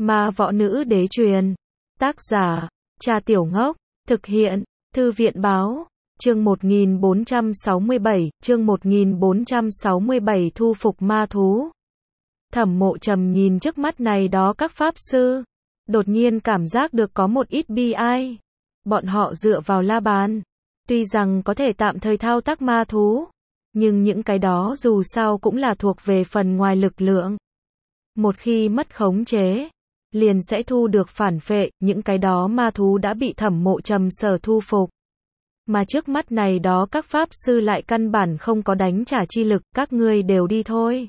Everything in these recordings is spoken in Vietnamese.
Ma võ nữ đế truyền. Tác giả, Cha Tiểu Ngốc. Thực hiện, Thư viện báo. Chương 1467, chương 1467 thu phục ma thú. Thẩm Mộ Trầm nhìn trước mắt này đó các pháp sư, đột nhiên cảm giác được có một ít bi ai. Bọn họ dựa vào la bàn, tuy rằng có thể tạm thời thao tác ma thú, nhưng những cái đó dù sao cũng là thuộc về phần ngoài lực lượng. Một khi mất khống chế, liền sẽ thu được phản phệ, những cái đó ma thú đã bị Thẩm Mộ Trầm sở thu phục. Mà trước mắt này đó các pháp sư lại căn bản không có đánh trả chi lực, các ngươi đều đi thôi.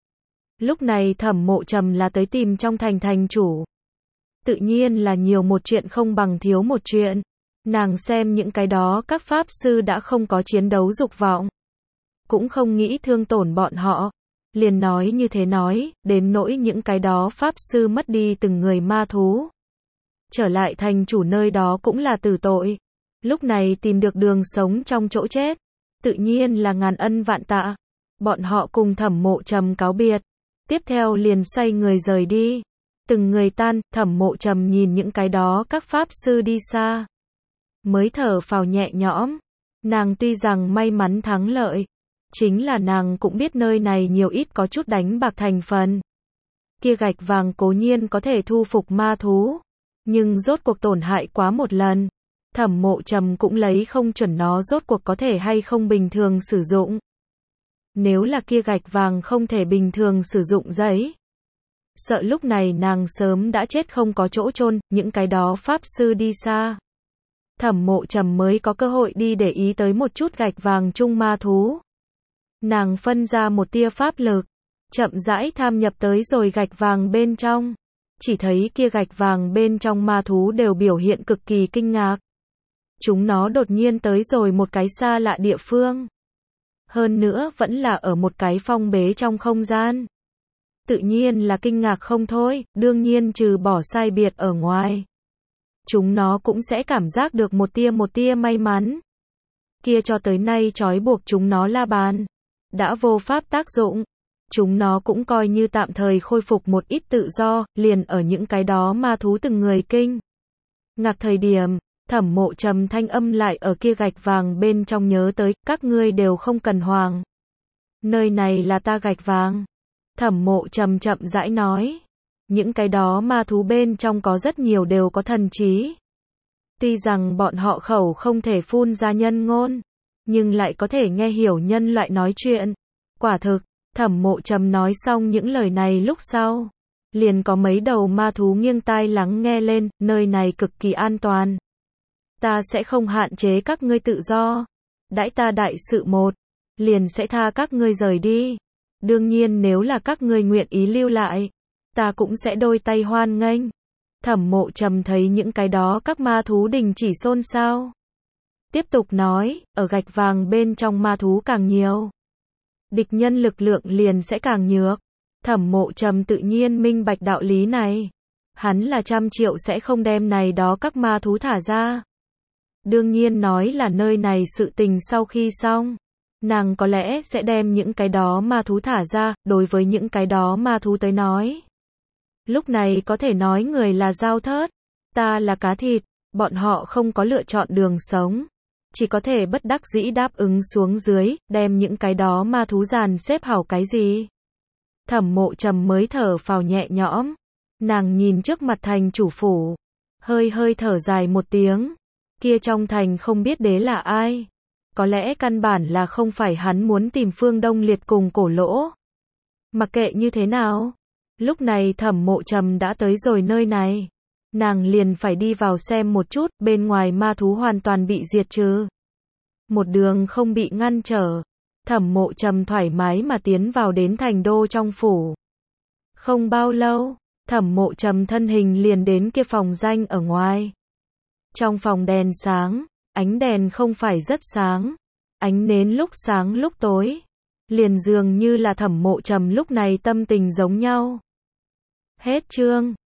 Lúc này Thẩm Mộ Trầm là tới tìm trong thành thành chủ. Tự nhiên là nhiều một chuyện không bằng thiếu một chuyện. Nàng xem những cái đó các pháp sư đã không có chiến đấu dục vọng, cũng không nghĩ thương tổn bọn họ, liền nói như thế nói, đến nỗi những cái đó pháp sư mất đi từng người ma thú, trở lại thành chủ nơi đó cũng là tử tội. Lúc này tìm được đường sống trong chỗ chết, tự nhiên là ngàn ân vạn tạ. Bọn họ cùng Thẩm Mộ Trầm cáo biệt, tiếp theo liền xoay người rời đi. Từng người tan, Thẩm Mộ Trầm nhìn những cái đó các pháp sư đi xa, mới thở phào nhẹ nhõm. Nàng tuy rằng may mắn thắng lợi, chính là nàng cũng biết nơi này nhiều ít có chút đánh bạc thành phần. Kia gạch vàng cố nhiên có thể thu phục ma thú, nhưng rốt cuộc tổn hại quá một lần. Thẩm Mộ Trầm cũng lấy không chuẩn nó rốt cuộc có thể hay không bình thường sử dụng. Nếu là kia gạch vàng không thể bình thường sử dụng giấy, sợ lúc này nàng sớm đã chết không có chỗ chôn. Những cái đó pháp sư đi xa, Thẩm Mộ Trầm mới có cơ hội đi để ý tới một chút gạch vàng chung ma thú. Nàng phân ra một tia pháp lực, chậm rãi tham nhập tới rồi gạch vàng bên trong. Chỉ thấy kia gạch vàng bên trong ma thú đều biểu hiện cực kỳ kinh ngạc. Chúng nó đột nhiên tới rồi một cái xa lạ địa phương. Hơn nữa vẫn là ở một cái phong bế trong không gian. Tự nhiên là kinh ngạc không thôi, đương nhiên trừ bỏ sai biệt ở ngoài. Chúng nó cũng sẽ cảm giác được một tia may mắn. Kia cho tới nay trói buộc chúng nó la bàn đã vô pháp tác dụng. Chúng nó cũng coi như tạm thời khôi phục một ít tự do, liền ở những cái đó ma thú từng người kinh ngạc thời điểm, Thẩm Mộ Trầm thanh âm lại ở kia gạch vàng bên trong nhớ tới, các ngươi đều không cần hoàng. Nơi này là ta gạch vàng. Thẩm Mộ Trầm chậm rãi nói. Những cái đó ma thú bên trong có rất nhiều đều có thần trí. Tuy rằng bọn họ khẩu không thể phun ra nhân ngôn, nhưng lại có thể nghe hiểu nhân loại nói chuyện. Quả thực, Thẩm Mộ Trầm nói xong những lời này lúc sau, liền có mấy đầu ma thú nghiêng tai lắng nghe lên, nơi này cực kỳ an toàn. Ta sẽ không hạn chế các ngươi tự do. Đãi ta đại sự một, liền sẽ tha các ngươi rời đi. Đương nhiên nếu là các ngươi nguyện ý lưu lại, ta cũng sẽ đôi tay hoan nghênh. Thẩm Mộ Trầm thấy những cái đó các ma thú đình chỉ xôn xao, tiếp tục nói, ở gạch vàng bên trong ma thú càng nhiều, địch nhân lực lượng liền sẽ càng nhược. Thẩm Mộ Trầm tự nhiên minh bạch đạo lý này. Hắn là 100 triệu sẽ không đem này đó các ma thú thả ra. Đương nhiên nói là nơi này sự tình sau khi xong, nàng có lẽ sẽ đem những cái đó ma thú thả ra. Đối với những cái đó ma thú tới nói, lúc này có thể nói người là dao thớt, ta là cá thịt. Bọn họ không có lựa chọn đường sống, chỉ có thể bất đắc dĩ đáp ứng xuống dưới, đem những cái đó ma thú dàn xếp hảo cái gì. Thẩm Mộ Trầm mới thở phào nhẹ nhõm. Nàng nhìn trước mặt thành chủ phủ, hơi thở dài một tiếng. Kia trong thành không biết đế là ai. Có lẽ căn bản là không phải hắn muốn tìm Phương Đông Liệt cùng Cổ Lỗ. Mặc kệ như thế nào, lúc này Thẩm Mộ Trầm đã tới rồi nơi này. Nàng liền phải đi vào xem một chút, bên ngoài ma thú hoàn toàn bị diệt trừ. Một đường không bị ngăn trở, Thẩm Mộ Trầm thoải mái mà tiến vào đến thành đô trong phủ. Không bao lâu, Thẩm Mộ Trầm thân hình liền đến kia phòng danh ở ngoài. Trong phòng đèn sáng, ánh đèn không phải rất sáng, ánh nến lúc sáng lúc tối, liền dường như là Thẩm Mộ Trầm lúc này tâm tình giống nhau. Hết chương.